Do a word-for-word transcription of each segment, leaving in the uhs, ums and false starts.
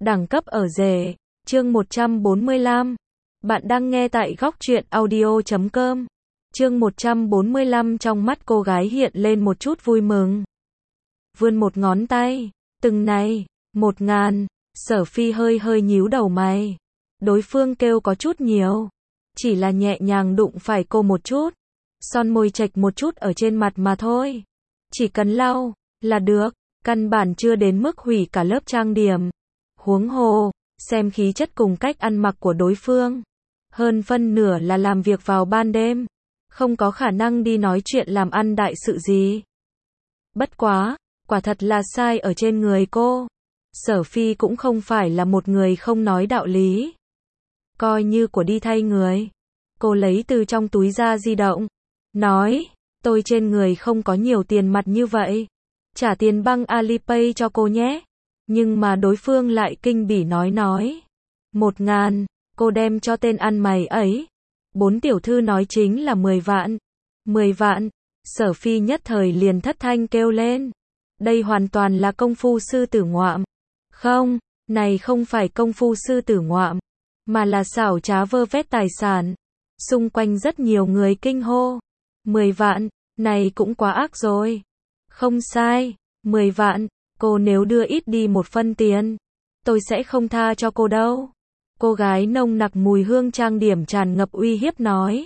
Đẳng cấp ở rể, chương một trăm bốn mươi lăm. Bạn đang nghe tại góc truyện audio chấm com. Chương một trăm bốn mươi lăm trong mắt cô gái hiện lên một chút vui mừng. Vươn một ngón tay, từng này, một ngàn, Sở Phi hơi hơi nhíu đầu mày. Đối phương kêu có chút nhiều, chỉ là nhẹ nhàng đụng phải cô một chút, son môi chệch một chút ở trên mặt mà thôi. Chỉ cần lau, là được, căn bản chưa đến mức hủy cả lớp trang điểm. Huống hồ, xem khí chất cùng cách ăn mặc của đối phương. Hơn phân nửa là làm việc vào ban đêm, không có khả năng đi nói chuyện làm ăn đại sự gì. Bất quá, quả thật là sai ở trên người cô. Sở Phi cũng không phải là một người không nói đạo lý. Coi như của đi thay người. Cô lấy từ trong túi ra di động, nói, tôi trên người không có nhiều tiền mặt như vậy. Trả tiền băng Alipay cho cô nhé. Nhưng mà đối phương lại kinh bỉ nói nói. Một ngàn, cô đem cho tên ăn mày ấy. Bốn tiểu thư nói chính là mười vạn. Mười vạn, Sở Phi nhất thời liền thất thanh kêu lên. Đây hoàn toàn là công phu sư tử ngoạm. Không, này không phải công phu sư tử ngoạm, mà là xảo trá vơ vét tài sản. Xung quanh rất nhiều người kinh hô. Mười vạn, này cũng quá ác rồi. Không sai, mười vạn, cô nếu đưa ít đi một phân tiền, tôi sẽ không tha cho cô đâu. Cô gái nồng nặc mùi hương trang điểm tràn ngập uy hiếp nói.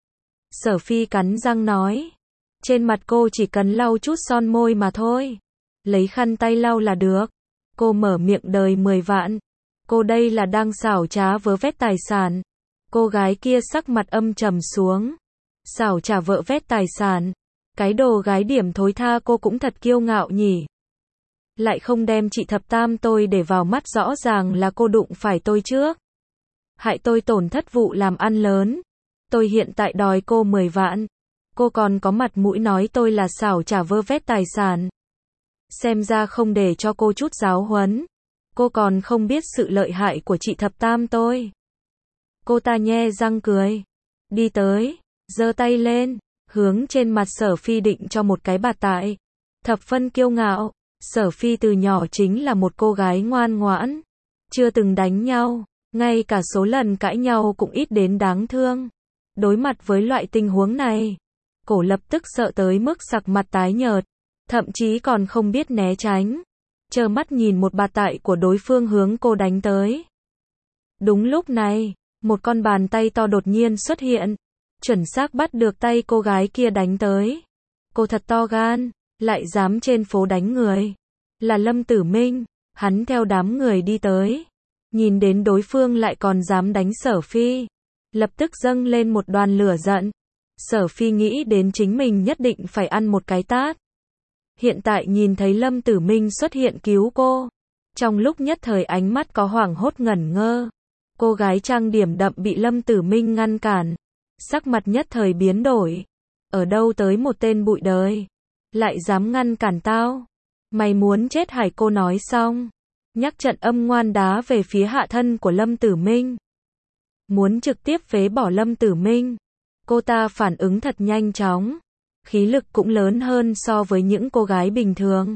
Sở Phi cắn răng nói. Trên mặt cô chỉ cần lau chút son môi mà thôi. Lấy khăn tay lau là được. Cô mở miệng đời mười vạn. Cô đây là đang xảo trá vơ vét tài sản. Cô gái kia sắc mặt âm trầm xuống. Xảo trá vợ vét tài sản. Cái đồ gái điểm thối tha cô cũng thật kiêu ngạo nhỉ. Lại không đem chị thập tam tôi để vào mắt, rõ ràng là cô đụng phải tôi trước. Hại tôi tổn thất vụ làm ăn lớn. Tôi hiện tại đòi cô mười vạn. Cô còn có mặt mũi nói tôi là xảo trá vơ vét tài sản. Xem ra không để cho cô chút giáo huấn. Cô còn không biết sự lợi hại của chị thập tam tôi. Cô ta nhe răng cười. Đi tới, giơ tay lên, hướng trên mặt Sở Phi định cho một cái bạt tại. Thập phân kiêu ngạo. Sở Phi từ nhỏ chính là một cô gái ngoan ngoãn. Chưa từng đánh nhau. Ngay cả số lần cãi nhau cũng ít đến đáng thương. Đối mặt với loại tình huống này, cô lập tức sợ tới mức sặc mặt tái nhợt. Thậm chí còn không biết né tránh. Trơ mắt nhìn một bạt tại của đối phương hướng cô đánh tới. Đúng lúc này, một con bàn tay to đột nhiên xuất hiện. Chuẩn xác bắt được tay cô gái kia đánh tới. Cô thật to gan, lại dám trên phố đánh người. Là Lâm Tử Minh, hắn theo đám người đi tới. Nhìn đến đối phương lại còn dám đánh Sở Phi. Lập tức dâng lên một đoàn lửa giận. Sở Phi nghĩ đến chính mình nhất định phải ăn một cái tát. Hiện tại nhìn thấy Lâm Tử Minh xuất hiện cứu cô. Trong lúc nhất thời ánh mắt có hoảng hốt ngẩn ngơ. Cô gái trang điểm đậm bị Lâm Tử Minh ngăn cản. Sắc mặt nhất thời biến đổi. Ở đâu tới một tên bụi đời. Lại dám ngăn cản tao. Mày muốn chết hả? Cô nói xong. Nhắc trận âm ngoan đá về phía hạ thân của Lâm Tử Minh. Muốn trực tiếp phế bỏ Lâm Tử Minh. Cô ta phản ứng thật nhanh chóng. Khí lực cũng lớn hơn so với những cô gái bình thường.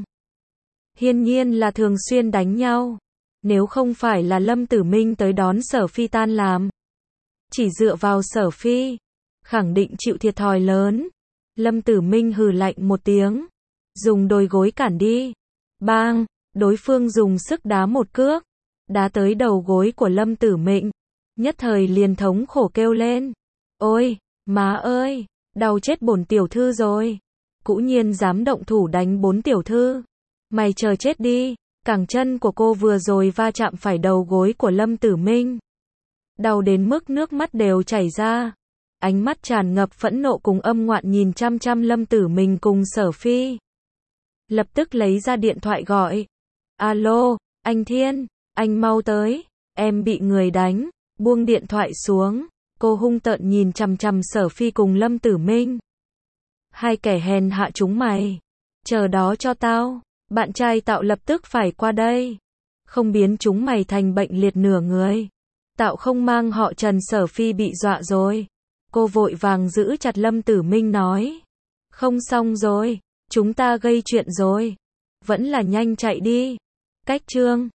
Hiển nhiên là thường xuyên đánh nhau. Nếu không phải là Lâm Tử Minh tới đón Sở Phi tan làm. Chỉ dựa vào Sở Phi, khẳng định chịu thiệt thòi lớn. Lâm Tử Minh hừ lạnh một tiếng. Dùng đôi gối cản đi. Bang, đối phương dùng sức đá một cước. Đá tới đầu gối của Lâm Tử Minh. Nhất thời liền thống khổ kêu lên. Ôi, má ơi, đau chết bổn tiểu thư rồi. Cũ nhiên dám động thủ đánh bốn tiểu thư. Mày chờ chết đi. Cẳng chân của cô vừa rồi va chạm phải đầu gối của Lâm Tử Minh. Đau đến mức nước mắt đều chảy ra. Ánh mắt tràn ngập phẫn nộ cùng âm ngoạn nhìn chăm chăm Lâm Tử Minh cùng Sở Phi. Lập tức lấy ra điện thoại gọi. Alo, anh Thiên, anh mau tới. Em bị người đánh. Buông điện thoại xuống. Cô hung tợn nhìn chằm chằm Sở Phi cùng Lâm Tử Minh. Hai kẻ hèn hạ chúng mày. Chờ đó cho tao. Bạn trai Tạo lập tức phải qua đây. Không biến chúng mày thành bệnh liệt nửa người. Tạo không mang họ Trần. Sở Phi bị dọa rồi. Cô vội vàng giữ chặt Lâm Tử Minh nói. Không xong rồi. Chúng ta gây chuyện rồi. Vẫn là nhanh chạy đi. Cách chương.